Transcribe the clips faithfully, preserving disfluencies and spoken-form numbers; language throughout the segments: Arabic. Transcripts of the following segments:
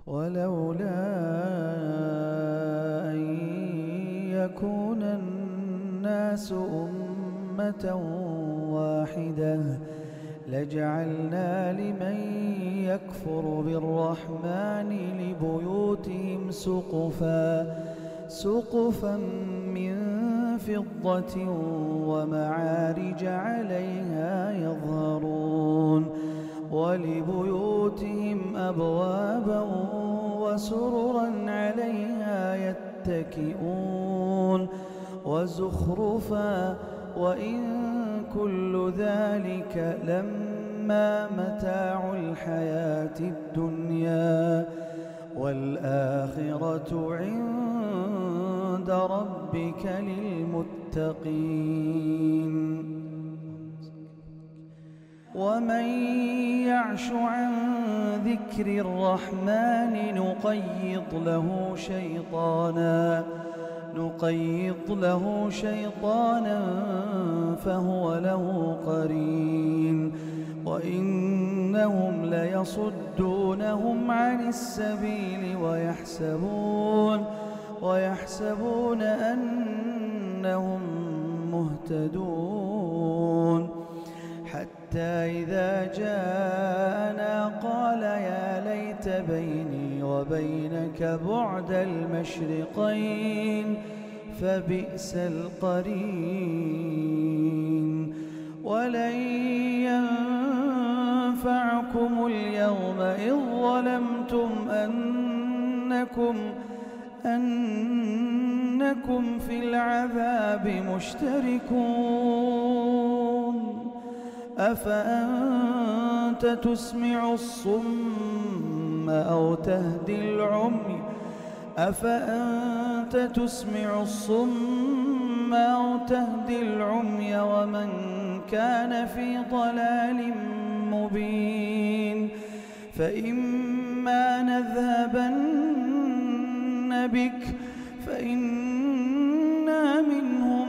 ولولا أن يكون الناس أمة واحدة لجعلنا لمن يكفر بالرحمن لبيوتهم سقفا سقفا من فضة ومعارج عليها يظهرون ولبيوتهم أبوابا وسررا عليها يتكئون وزخرفا وإن كل ذلك لما متاع الحياة الدنيا والآخرة عند ربك للمتقين. ومن يعش عن ذكر الرحمن نقيض له شيطانا نقيض له شيطانا فهو له قرين وإنهم ليصدونهم عن السبيل ويحسبون ويحسبون أنهم مهتدون حتى إذا جاءنا قال يا ليت بيني وبينك بعد المشرقين فبئس القرين. ولن ينفعكم اليوم إذ ظلمتم أنكم أنكم في العذاب مشتركون أفأنت تسمع الصم أو تهدي العمي أفأنت تسمع الصم أو تهدي العمي ومن كان في ضلال مبين. فإما نذهبن بك فإنا منهم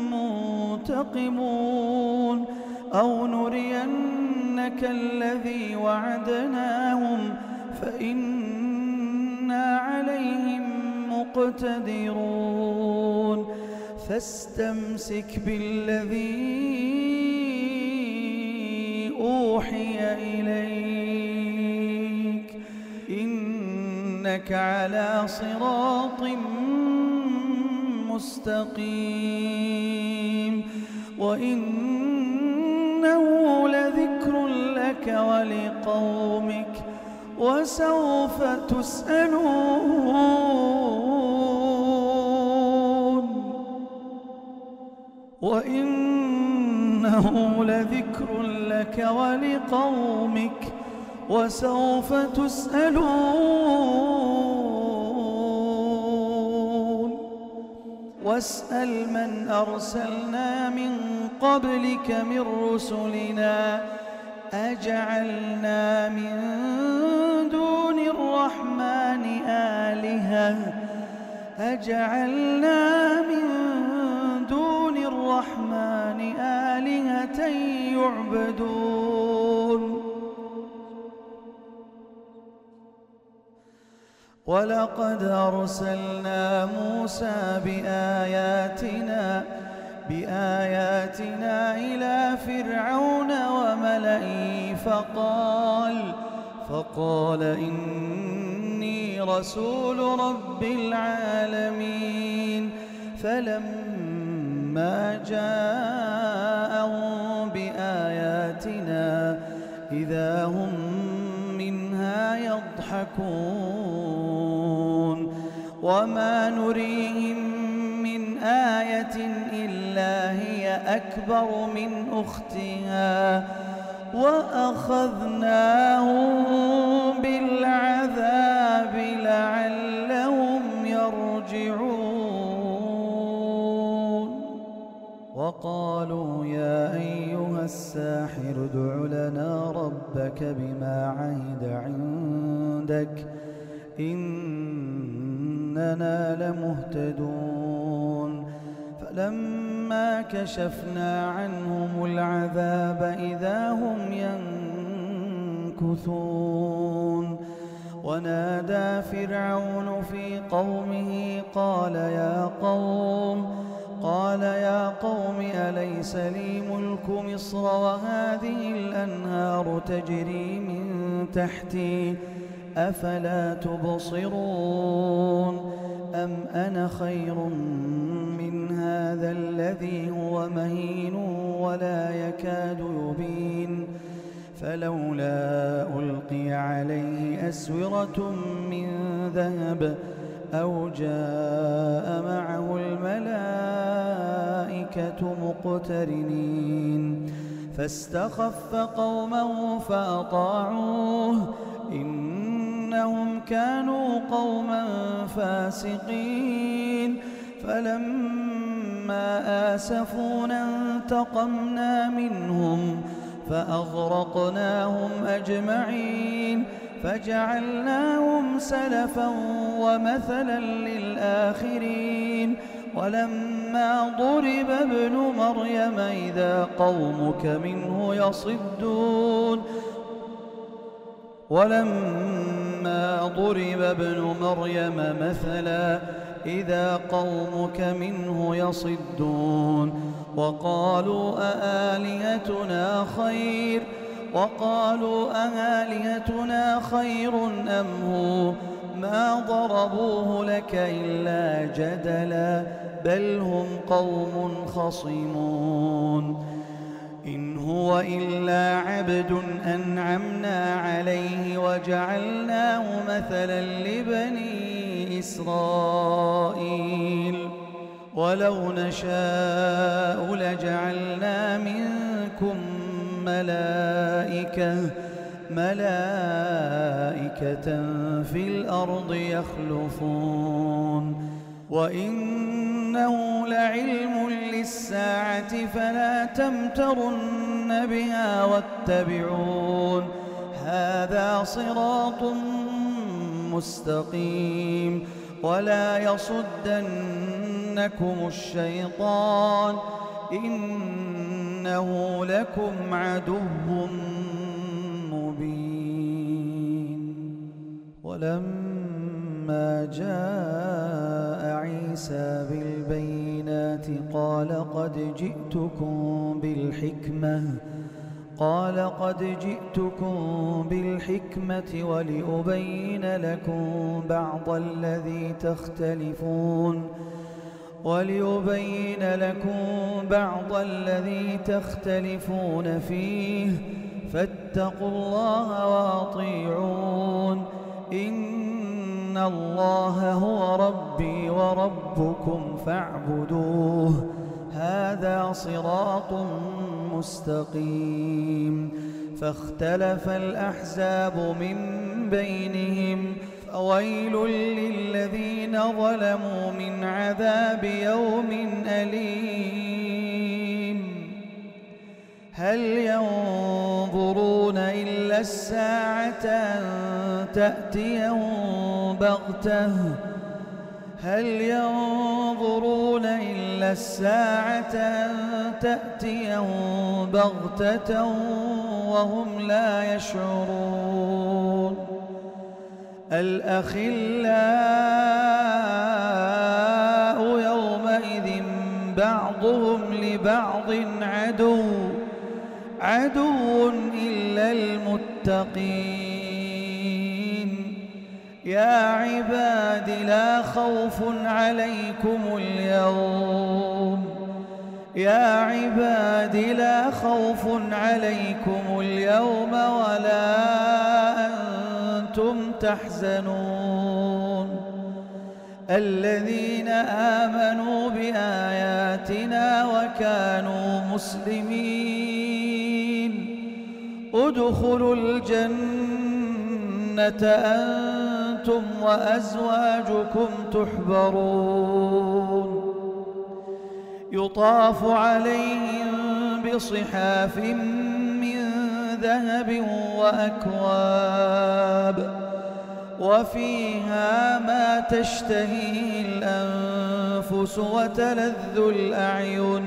منتقمون أو نرينك الذي وعدناهم فإنا عليهم مقتدرون. فاستمسك بالذي أوحي إليك إنك على صراط مستقيم وإنه لذكر لك ولقومك وسوف تسألون وإنه لذكر لك ولقومك وسوف تسألون. واسأل من أرسلنا من قبلك من رسلنا أجعلنا من دون الرحمن آلهة أجعلنا من دون الرحمن آلهة يعبدون. ولقد أرسلنا موسى بآياتنا بآياتنا إلى فرعون وملئه فقال فقال إني رسول رب العالمين. فلما جاءهم بآياتنا إذا هم منها يضحكون وما نريهم من آية إلا هي أكبر من أختها وأخذناهم بالعذاب لعلهم يرجعون. وقالوا يا أيها الساحر ادع لنا ربك بما عهد عندك إننا لمهتدون. فلما كشفنا عنهم العذاب إذا هم ينكثون ونادى فرعون في قومه قال يا قوم قال يا قوم أليس لي ملك مصر وهذه الأنهار تجري من تحتي أفلا تبصرون أم أنا خير من هذا الذي هو مهين ولا يكاد يبين فلولا ألقي عليه أسورة من ذهب أو جاء معه الملائكة مقترنين فاستخف قومه فأطاعوه إنهم كانوا قوما فاسقين فلما آسفونا انتقمنا منهم فأغرقناهم أجمعين فجعلناهم سلفا ومثلا للآخرين ولما ضرب ابن مريم إذا قومك منه يصدون ولما ضرب ابن مريم مثلا إذا قومك منه يصدون وقالوا أآلهتنا خير وقالوا أآلهتنا خير أم هو ما ضربوه لك إلا جدلا بل هم قوم خصمون إن هو إلا عبد أنعمنا عليه وجعلناه مثلا لبني إسرائيل ولو نشاء لجعلنا منكم ملائكة ملائكة في الأرض يخلفون وإنه لعلم للساعة فلا تمترن بها واتبعون هذا صراط مستقيم ولا يصدنكم الشيطان إنه لكم عدو مبين ولما جاء عيسى بالبينات قال قد جئتكم بالحكمة قال قد جئتكم بالحكمة ولأبين لكم بعض الذي تختلفون وليبين لكم بعض الذي تختلفون فيه فاتقوا الله وأطيعون إن الله هو ربي وربكم فاعبدوه هذا صراط مستقيم فاختلف الأحزاب من بينهم فويل للذين ظلموا من عذاب يوم أليم هل ينظرون إلا الساعة أن تأتيهم بغتة هل ينظرون إلا الساعة أن تأتيهم بغتة وهم لا يشعرون الأخلاء يومئذ بعضهم لبعض عدو عدو إلا المتقين يا عباد لا خوف عليكم اليوم يا عباد لا خوف عليكم اليوم ولا أنتم تحزنون الذين آمنوا بآياتنا وكانوا مسلمين ادخلوا الجنة أنتم وأزواجكم تحبرون يطاف عليهم بصحاف من ذهب وأكواب وفيها ما تشتهيه الأنفس وتلذ الأعين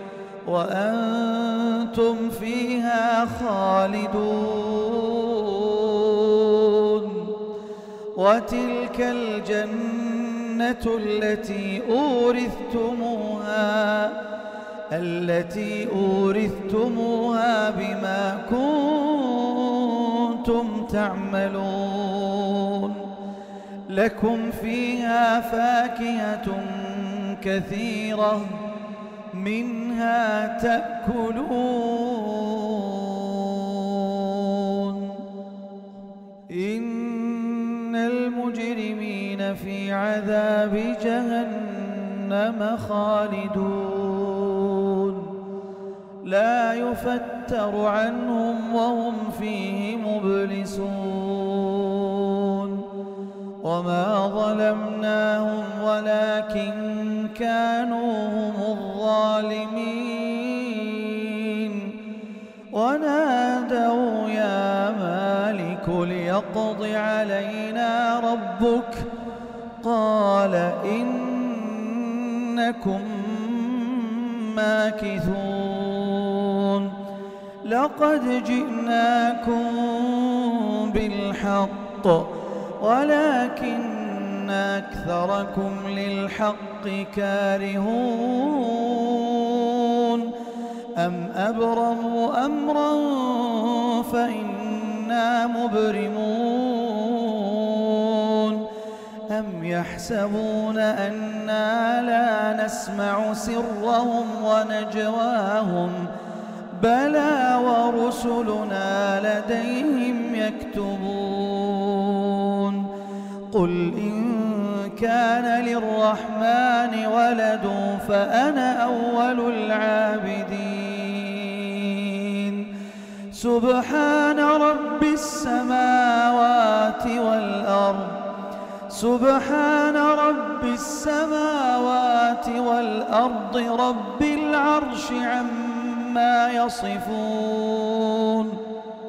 وأنتم فيها خالدون وتلك الجنة التي أورثتموها التي أورثتموها بما كنتم تعملون لكم فيها فاكهة كثيرة منها تأكلون إن المجرمين في عذاب جهنم خالدون لا يفتر عنهم وهم فيه مبلسون وما ظلمناهم ولكن كانوا هم الظالمين ونادوا يا مالك ليقض علينا ربك قال إنكم ماكثون لقد جئناكم بالحق ولكن أكثركم للحق كارهون أم أبرموا أمرا فإنا مبرمون أم يحسبون أنا لا نسمع سرهم ونجواهم بلى ورسلنا لديهم يكتبون قل إن كان للرحمن ولد فأنا أول العابدين سبحان رب السماوات والأرض سبحان رب السماوات والأرض رب العرش عما يصفون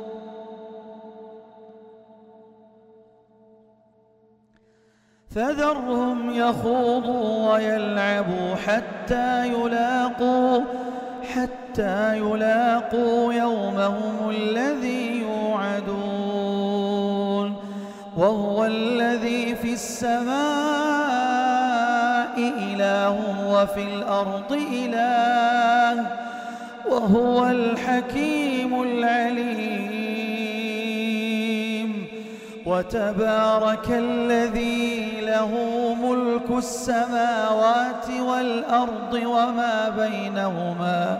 فذرهم يخوضوا ويلعبوا حتى يلاقوا حتى يلاقوا يومهم الذي يوعدون وهو الذي في السماء إله وفي الأرض إله وهو الحكيم العليم وتبارك الذي له ملك السماوات والأرض وما بينهما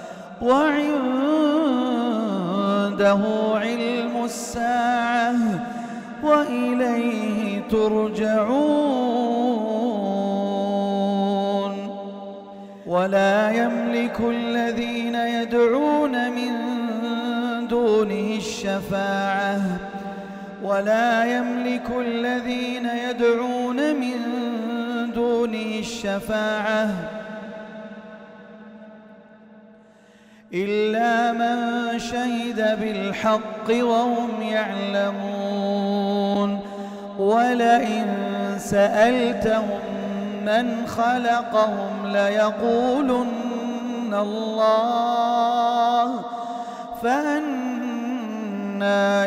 وعنده علم الساعة وإليه ترجعون ولا يملك الذين يدعون من دونه الشفاعة ولا يملك الذين يدعون من دونه الشفاعة إلا من شهد بالحق وهم يعلمون ولئن سألتهم من خلقهم ليقولن الله فأنى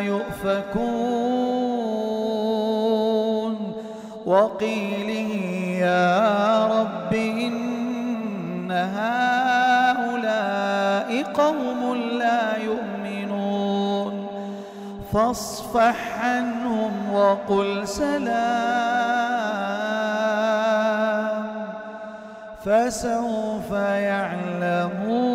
يؤفكون وقيله يا رب إن هؤلاء قوم لا يؤمنون فاصفح عنهم وقل سلام فسوف يعلمون.